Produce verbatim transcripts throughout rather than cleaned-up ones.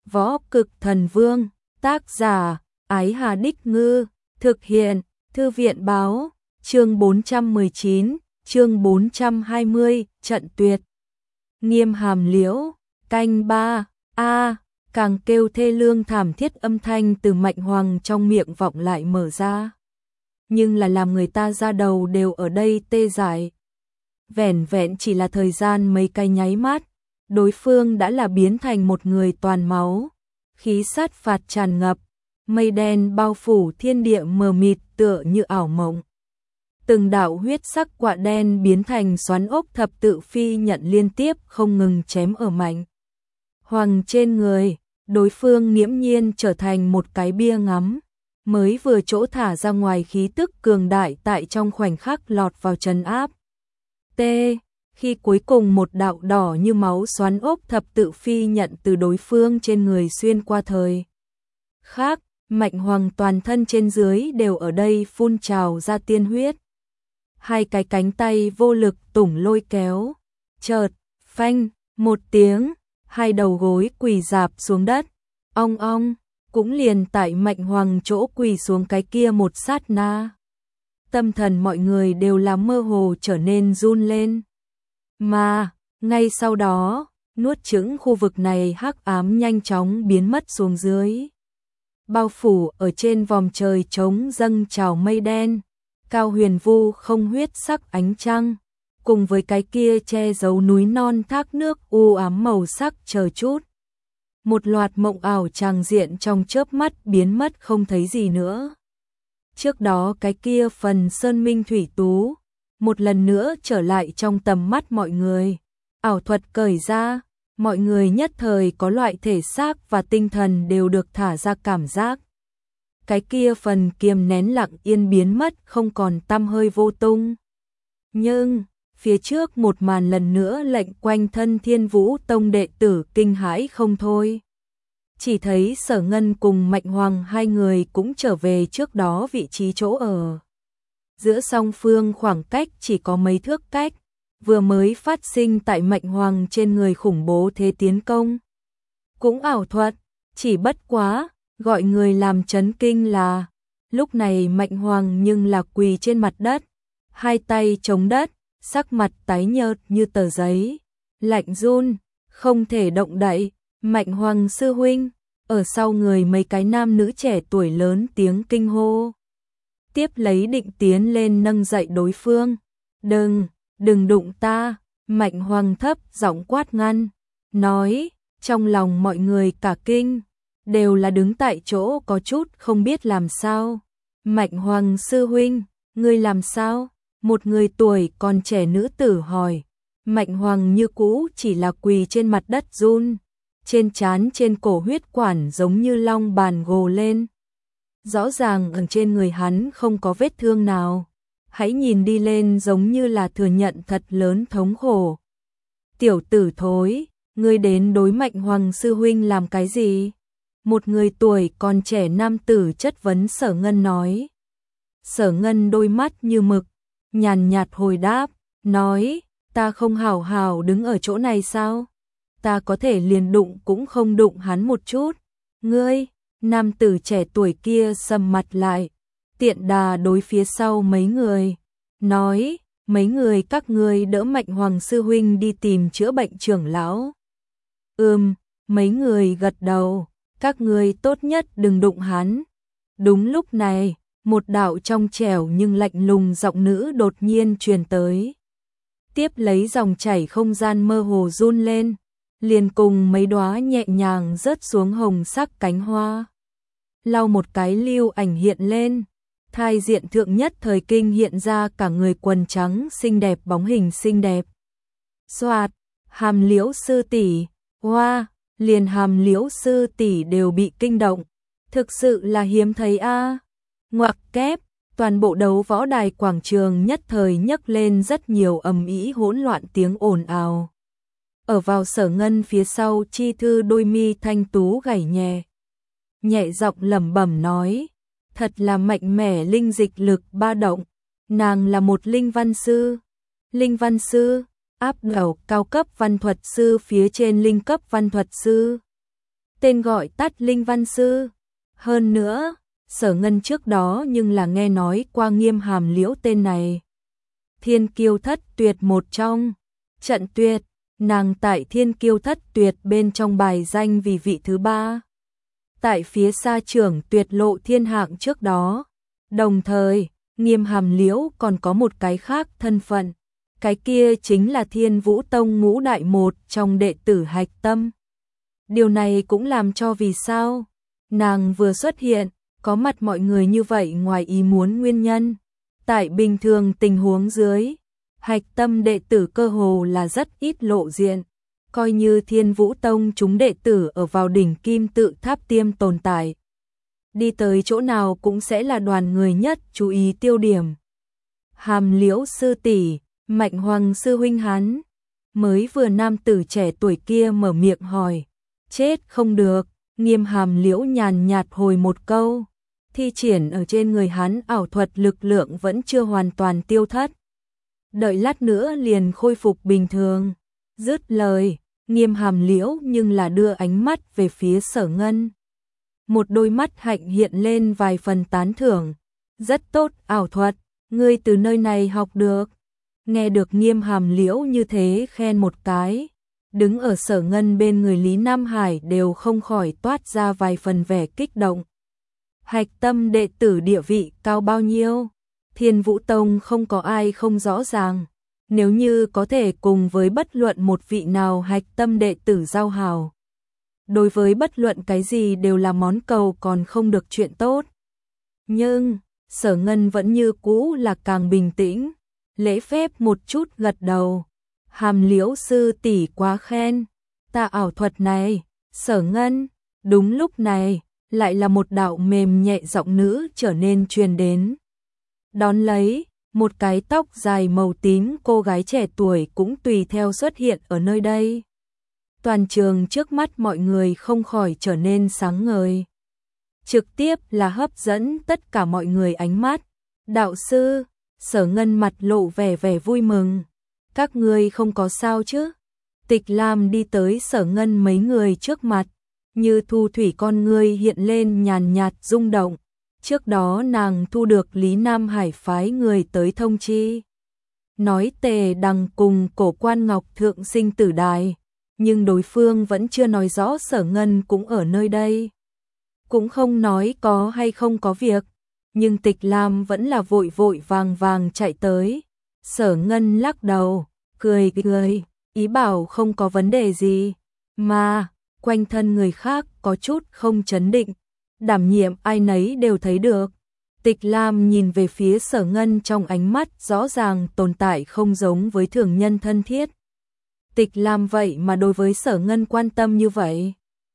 Võ Cực Thần Vương, tác giả, Ái Hà Đích Ngư, thực hiện, Thư viện Báo, chương bốn trăm mười chín, chương bốn trăm hai mươi, trận tuyệt. Nghiêm Hàm Liễu, canh ba, a, càng kêu thê lương thảm thiết âm thanh từ Mạnh Hoàng trong miệng vọng lại mở ra. Nhưng là làm người ta ra đầu đều ở đây tê dại. Vẻn vẹn chỉ là thời gian mấy cái nháy mắt, đối phương đã là biến thành một người toàn máu, khí sát phạt tràn ngập, mây đen bao phủ thiên địa mờ mịt tựa như ảo mộng. Từng đạo huyết sắc quạ đen biến thành xoắn ốc thập tự phi nhận liên tiếp không ngừng chém ở Mạnh Hoàng trên người, đối phương nghiễm nhiên trở thành một cái bia ngắm, mới vừa chỗ thả ra ngoài khí tức cường đại tại trong khoảnh khắc lọt vào trấn áp. T. Khi cuối cùng một đạo đỏ như máu xoắn ốc thập tự phi nhận từ đối phương trên người xuyên qua thời khác, Mạnh Hoàng toàn thân trên dưới đều ở đây phun trào ra tiên huyết. Hai cái cánh tay vô lực tủng lôi kéo, chợt, phanh, một tiếng, hai đầu gối quỳ rạp xuống đất, ong ong, cũng liền tại Mạnh Hoàng chỗ quỳ xuống cái kia một sát na. Tâm thần mọi người đều là mơ hồ trở nên run lên. Mà, ngay sau đó, nuốt chửng khu vực này hắc ám nhanh chóng biến mất xuống dưới. Bao phủ ở trên vòm trời trống dâng trào mây đen, cao huyền vu không huyết sắc ánh trăng, cùng với cái kia che giấu núi non thác nước u ám màu sắc chờ chút. Một loạt mộng ảo tràng diện trong chớp mắt biến mất không thấy gì nữa. Trước đó cái kia phần sơn minh thủy tú, một lần nữa trở lại trong tầm mắt mọi người. Ảo thuật cởi ra, mọi người nhất thời có loại thể xác và tinh thần đều được thả ra cảm giác. Cái kia phần kiềm nén lặng yên biến mất không còn tăm hơi vô tung. Nhưng, phía trước một màn lần nữa lệnh quanh thân Thiên Vũ Tông đệ tử kinh hãi không thôi. Chỉ thấy Sở Ngân cùng Mạnh Hoàng hai người cũng trở về trước đó vị trí chỗ ở. Giữa song phương khoảng cách chỉ có mấy thước cách, vừa mới phát sinh tại Mạnh Hoàng trên người khủng bố thế tiến công. Cũng ảo thuật, chỉ bất quá, gọi người làm chấn kinh là, lúc này Mạnh Hoàng nhưng là quỳ trên mặt đất, hai tay chống đất, sắc mặt tái nhợt như tờ giấy, lạnh run, không thể động đậy. Mạnh Hoàng sư huynh, ở sau người mấy cái nam nữ trẻ tuổi lớn tiếng kinh hô. Tiếp lấy định tiến lên nâng dậy đối phương. Đừng, đừng đụng ta, Mạnh Hoàng thấp giọng quát ngăn, nói, trong lòng mọi người cả kinh, đều là đứng tại chỗ có chút không biết làm sao. Mạnh Hoàng sư huynh, ngươi làm sao? Một người tuổi còn trẻ nữ tử hỏi. Mạnh Hoàng như cũ chỉ là quỳ trên mặt đất run, trên trán trên cổ huyết quản giống như long bàn gồ lên. Rõ ràng ở trên người hắn không có vết thương nào, hãy nhìn đi lên giống như là thừa nhận thật lớn thống khổ. Tiểu tử thối, ngươi đến đối Mạnh Hoàng sư huynh làm cái gì? Một người tuổi còn trẻ nam tử chất vấn Sở Ngân nói. Sở Ngân đôi mắt như mực, nhàn nhạt hồi đáp, nói, ta không hảo hảo đứng ở chỗ này sao? Ta có thể liền đụng cũng không đụng hắn một chút. Ngươi, nam tử trẻ tuổi kia sầm mặt lại, tiện đà đối phía sau mấy người, nói, mấy người các ngươi đỡ Mạnh Hoàng sư huynh đi tìm chữa bệnh trưởng lão. Ừm, mấy người gật đầu, các ngươi tốt nhất đừng đụng hắn. Đúng lúc này, một đạo trong trẻo nhưng lạnh lùng giọng nữ đột nhiên truyền tới. Tiếp lấy dòng chảy không gian mơ hồ run lên, liền cùng mấy đóa nhẹ nhàng rớt xuống hồng sắc cánh hoa. Lau một cái lưu ảnh hiện lên, thai diện thượng nhất thời kinh hiện ra cả người quần trắng xinh đẹp bóng hình xinh đẹp. Xoạt, Hàm Liễu sư tỷ, hoa, liền Hàm Liễu sư tỷ đều bị kinh động, thực sự là hiếm thấy a. À. Ngoặc kép, toàn bộ đấu võ đài quảng trường nhất thời nhấc lên rất nhiều ầm ĩ hỗn loạn tiếng ồn ào. Ở vào Sở Ngân phía sau chi thư đôi mi thanh tú gảy nhẹ. Nhẹ giọng lẩm bẩm nói, thật là mạnh mẽ linh dịch lực ba động, nàng là một linh văn sư. Linh văn sư, áp đảo cao cấp văn thuật sư phía trên linh cấp văn thuật sư. tên gọi tắt Linh Văn Sư. Hơn nữa, Sở Ngân trước đó nhưng là nghe nói qua Nghiêm Hàm Liễu tên này. Thiên Kiêu Thất Tuyệt một trong trận tuyệt, nàng tại Thiên Kiêu Thất Tuyệt bên trong bài danh vì vị thứ ba. Tại phía xa trưởng tuyệt lộ thiên hạng trước đó. Đồng thời, Nghiêm Hàm Liễu còn có một cái khác thân phận. Cái kia chính là Thiên Vũ Tông ngũ đại một trong đệ tử Hạch Tâm. Điều này cũng làm cho vì sao nàng vừa xuất hiện, có mặt mọi người như vậy ngoài ý muốn nguyên nhân. Tại bình thường tình huống dưới, Hạch Tâm đệ tử cơ hồ là rất ít lộ diện, coi như Thiên Vũ Tông chúng đệ tử ở vào đỉnh kim tự tháp tiêm tồn tại. Đi tới chỗ nào cũng sẽ là đoàn người nhất chú ý tiêu điểm. Hàm Liễu sư tỷ, Mạnh Hoàng sư huynh hắn. Mới vừa nam tử trẻ tuổi kia mở miệng hỏi. Chết không được, Nghiêm Hàm Liễu nhàn nhạt hồi một câu. Thi triển ở trên người hắn ảo thuật lực lượng vẫn chưa hoàn toàn tiêu thất. Đợi lát nữa liền khôi phục bình thường. Dứt lời, Nghiêm Hàm Liễu nhưng là đưa ánh mắt về phía Sở Ngân. Một đôi mắt hạnh hiện lên vài phần tán thưởng. Rất tốt ảo thuật, ngươi từ nơi này học được. Nghe được Nghiêm Hàm Liễu như thế khen một cái. Đứng ở Sở Ngân bên người Lý Nam Hải đều không khỏi toát ra vài phần vẻ kích động. Hạch Tâm đệ tử địa vị cao bao nhiêu? Thiên Vũ Tông không có ai không rõ ràng. Nếu như có thể cùng với bất luận một vị nào Hạch Tâm đệ tử giao hảo. Đối với bất luận cái gì đều là món cầu còn không được chuyện tốt. Nhưng, Sở Ngân vẫn như cũ là càng bình tĩnh. Lễ phép một chút gật đầu. Hàm Liễu sư tỷ quá khen. Ta ảo thuật này, Sở Ngân. Đúng lúc này, lại là một đạo mềm nhẹ giọng nữ trở nên truyền đến. Đón lấy, một cái tóc dài màu tím cô gái trẻ tuổi cũng tùy theo xuất hiện ở nơi đây. Toàn trường trước mắt mọi người không khỏi trở nên sáng ngời. Trực tiếp là hấp dẫn tất cả mọi người ánh mắt. Đạo sư, Sở Ngân mặt lộ vẻ vẻ vui mừng. Các ngươi không có sao chứ? Tịch Lam đi tới Sở Ngân mấy người trước mặt. Như thu thủy con ngươi hiện lên nhàn nhạt rung động. Trước đó nàng thu được Lý Nam Hải phái người tới thông chi. Nói Tề Đằng cùng Cổ Quan Ngọc thượng sinh tử đài. Nhưng đối phương vẫn chưa nói rõ Sở Ngân cũng ở nơi đây. Cũng không nói có hay không có việc. Nhưng Tịch Lam vẫn là vội vội vàng vàng chạy tới. Sở Ngân lắc đầu, cười cười, ý bảo không có vấn đề gì. Mà, quanh thân người khác có chút không chấn định. Đảm nhiệm ai nấy đều thấy được. Tịch Lam nhìn về phía Sở Ngân trong ánh mắt rõ ràng tồn tại không giống với thường nhân thân thiết. Tịch Lam vậy mà đối với Sở Ngân quan tâm như vậy.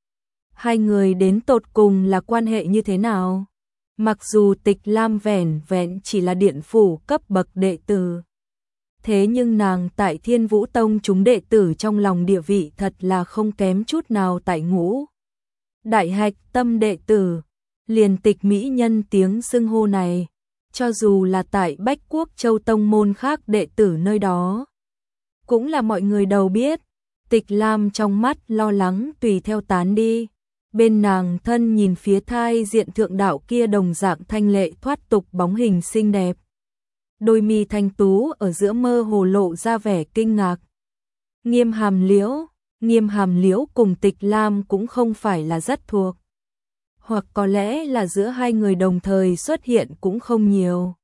Hai người đến tột cùng là quan hệ như thế nào? Mặc dù Tịch Lam vẻn vẹn chỉ là điện phủ cấp bậc đệ tử. Thế nhưng nàng tại Thiên Vũ Tông chúng đệ tử trong lòng địa vị thật là không kém chút nào tại ngũ. Đại Hạch Tâm đệ tử, liền Tịch mỹ nhân tiếng xưng hô này, cho dù là tại Bách Quốc Châu Tông môn khác đệ tử nơi đó. Cũng là mọi người đầu biết, Tịch Lam trong mắt lo lắng tùy theo tán đi. Bên nàng thân nhìn phía thai diện thượng đạo kia đồng dạng thanh lệ thoát tục bóng hình xinh đẹp. Đôi mi thanh tú ở giữa mơ hồ lộ ra vẻ kinh ngạc. Nghiêm Hàm Liễu, Nghiêm Hàm Liễu cùng Tịch Lam cũng không phải là rất thuộc. Hoặc có lẽ là giữa hai người đồng thời xuất hiện cũng không nhiều.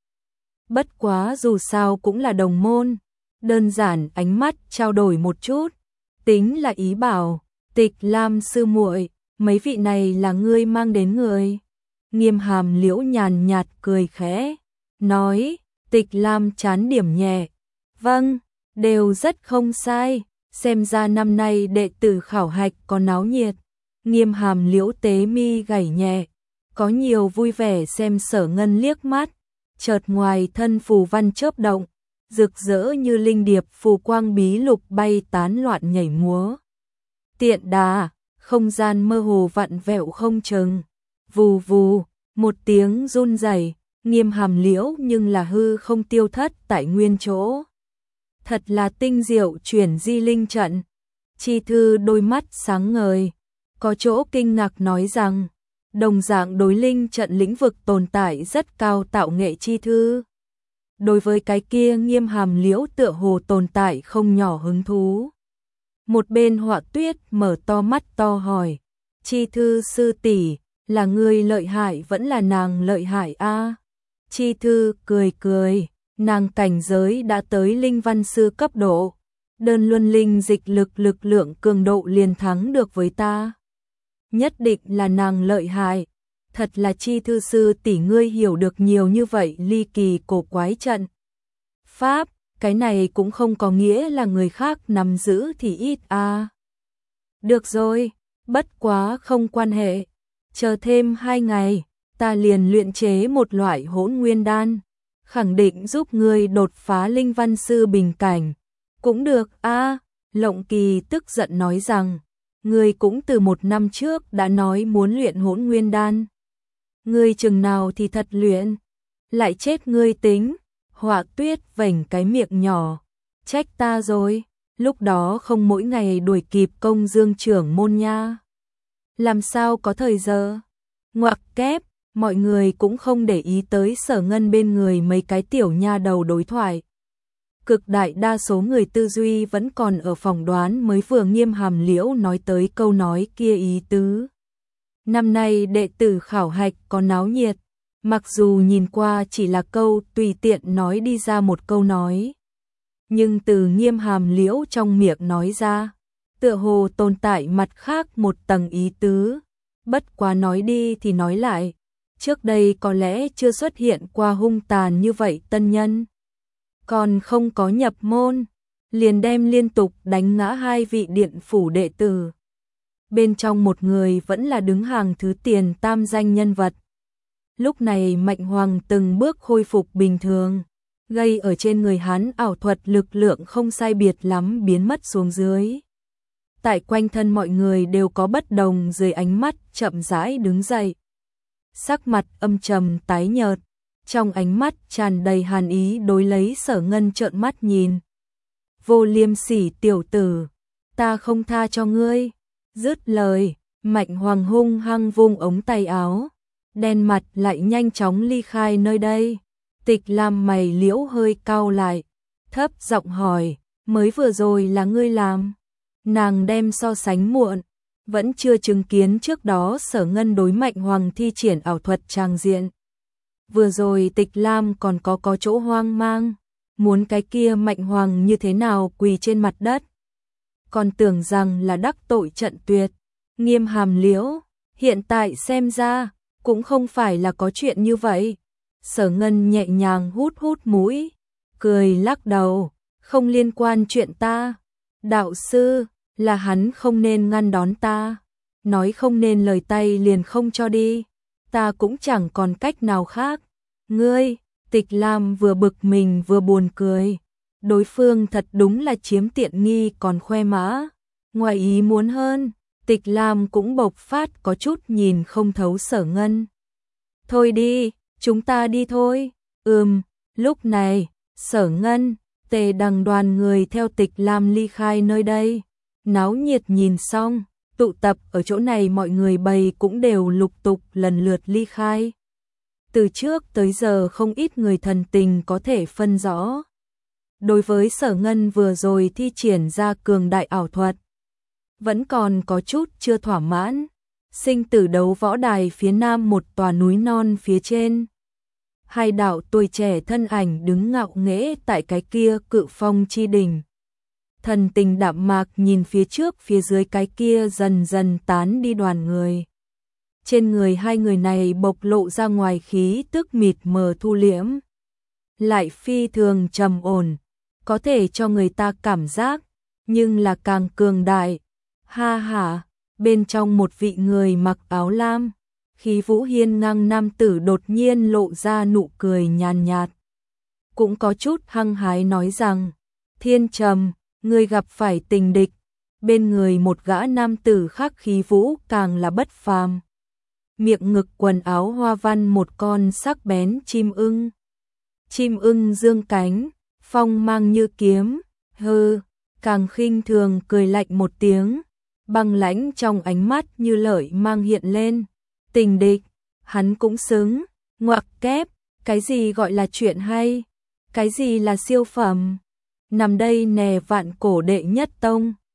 Bất quá dù sao cũng là đồng môn. Đơn giản ánh mắt trao đổi một chút. Tính là ý bảo, Tịch Lam sư muội, mấy vị này là ngươi mang đến người. Nghiêm Hàm Liễu nhàn nhạt cười khẽ, nói, Tịch Lam chán điểm nhẹ. Vâng, đều rất không sai, xem ra năm nay đệ tử khảo hạch có náo nhiệt. Nghiêm Hàm Liễu tế mi gảy nhẹ, có nhiều vui vẻ xem Sở Ngân liếc mắt, chợt ngoài thân phù văn chớp động, rực rỡ như linh điệp phù quang bí lục bay tán loạn nhảy múa. Tiện đà, không gian mơ hồ vặn vẹo không chừng, vù vù, một tiếng run rẩy, Nghiêm Hàm Liễu nhưng là hư không tiêu thất tại nguyên chỗ. Thật là tinh diệu chuyển di linh trận. Chi thư đôi mắt sáng ngời, có chỗ kinh ngạc nói rằng, đồng dạng đối linh trận lĩnh vực tồn tại rất cao tạo nghệ chi thư. Đối với cái kia Nghiêm Hàm Liễu tựa hồ tồn tại không nhỏ hứng thú. Một bên Họa Tuyết mở to mắt to hỏi, chi thư sư tỷ, là người lợi hại vẫn là nàng lợi hại a? Chi thư cười cười, nàng cảnh giới đã tới linh văn sư cấp độ, đơn luân linh dịch lực lực lượng cường độ liền thắng được với ta. Nhất định là nàng lợi hại, thật là chi thư sư tỷ ngươi hiểu được nhiều như vậy ly kỳ cổ quái trận pháp, cái này cũng không có nghĩa là người khác nắm giữ thì ít a. Được rồi, bất quá không quan hệ, chờ thêm hai ngày, ta liền luyện chế một loại hỗn nguyên đan, khẳng định giúp ngươi đột phá linh văn sư bình cảnh. Cũng được a. Lộng Kỳ tức giận nói rằng, ngươi cũng từ một năm trước đã nói muốn luyện hỗn nguyên đan. Ngươi chừng nào thì thật luyện, lại chết ngươi tính. Họa Tuyết vểnh cái miệng nhỏ, trách ta rồi, lúc đó không mỗi ngày đuổi kịp công dương trưởng môn nha. Làm sao có thời giờ? Ngoặc kép, mọi người cũng không để ý tới Sở Ngân bên người mấy cái tiểu nha đầu đối thoại. Cực đại đa số người tư duy vẫn còn ở phỏng đoán mới vừa Nghiêm Hàm Liễu nói tới câu nói kia ý tứ. Năm nay đệ tử khảo hạch có náo nhiệt, mặc dù nhìn qua chỉ là câu tùy tiện nói đi ra một câu nói. Nhưng từ Nghiêm Hàm Liễu trong miệng nói ra, tựa hồ tồn tại mặt khác một tầng ý tứ. Bất quá nói đi thì nói lại, trước đây có lẽ chưa xuất hiện qua hung tàn như vậy tân nhân. Còn không có nhập môn, liền đem liên tục đánh ngã hai vị điện phủ đệ tử. Bên trong một người vẫn là đứng hàng thứ tiền tam danh nhân vật. Lúc này Mạnh Hoàng từng bước khôi phục bình thường, gây ở trên người hắn ảo thuật lực lượng không sai biệt lắm biến mất xuống dưới. Tại quanh thân mọi người đều có bất đồng dưới ánh mắt chậm rãi đứng dậy. Sắc mặt âm trầm tái nhợt, trong ánh mắt tràn đầy hàn ý đối lấy Sở Ngân trợn mắt nhìn. Vô liêm sỉ tiểu tử, ta không tha cho ngươi. Dứt lời, Mạnh Hoàng hung hăng vung ống tay áo, đen mặt lại nhanh chóng ly khai nơi đây. Tịch Lam mày liễu hơi cau lại, thấp giọng hỏi, mới vừa rồi là ngươi làm? Nàng đem so sánh muộn, vẫn chưa chứng kiến trước đó Sở Ngân đối Mạnh Hoàng thi triển ảo thuật tràng diện. Vừa rồi Tịch Lam còn có có chỗ hoang mang, muốn cái kia Mạnh Hoàng như thế nào quỳ trên mặt đất. Còn tưởng rằng là đắc tội trận tuyệt. Nghiêm Hàm Liễu, hiện tại xem ra, cũng không phải là có chuyện như vậy. Sở Ngân nhẹ nhàng hút hút mũi, cười lắc đầu, không liên quan chuyện ta. Đạo sư, là hắn không nên ngăn đón ta, nói không nên lời tay liền không cho đi, ta cũng chẳng còn cách nào khác. Ngươi, Tịch Lam vừa bực mình vừa buồn cười, đối phương thật đúng là chiếm tiện nghi còn khoe mã. Ngoài ý muốn hơn, Tịch Lam cũng bộc phát có chút nhìn không thấu Sở Ngân. Thôi đi, chúng ta đi thôi. Ừm, lúc này, Sở Ngân, Tề Đằng đoàn người theo Tịch Lam ly khai nơi đây. Náo nhiệt nhìn xong, tụ tập ở chỗ này mọi người bầy cũng đều lục tục lần lượt ly khai. Từ trước tới giờ không ít người thần tình có thể phân rõ. Đối với Sở Ngân vừa rồi thi triển ra cường đại ảo thuật, vẫn còn có chút chưa thỏa mãn. Sinh tử đấu võ đài phía nam một tòa núi non phía trên. Hai đạo tuổi trẻ thân ảnh đứng ngạo nghễ tại cái kia cự phong chi đỉnh. Thần tình đạm mạc nhìn phía trước phía dưới cái kia dần dần tán đi đoàn người. Trên người hai người này bộc lộ ra ngoài khí tức mịt mờ thu liễm. Lại phi thường trầm ổn, có thể cho người ta cảm giác, nhưng là càng cường đại. Ha ha, bên trong một vị người mặc áo lam, khí vũ hiên ngang nam tử đột nhiên lộ ra nụ cười nhàn nhạt. Cũng có chút hăng hái nói rằng, Thiên Trầm, ngươi gặp phải tình địch. Bên người một gã nam tử khác khí vũ càng là bất phàm. Miệng ngực quần áo hoa văn một con sắc bén chim ưng. Chim ưng dương cánh, phong mang như kiếm, hư, càng khinh thường cười lạnh một tiếng. băng lãnh trong ánh mắt như lợi mang hiện lên. Tình địch, hắn cũng xứng, ngoặc kép, cái gì gọi là chuyện hay, cái gì là siêu phẩm. Nằm đây nè vạn cổ đệ nhất tông.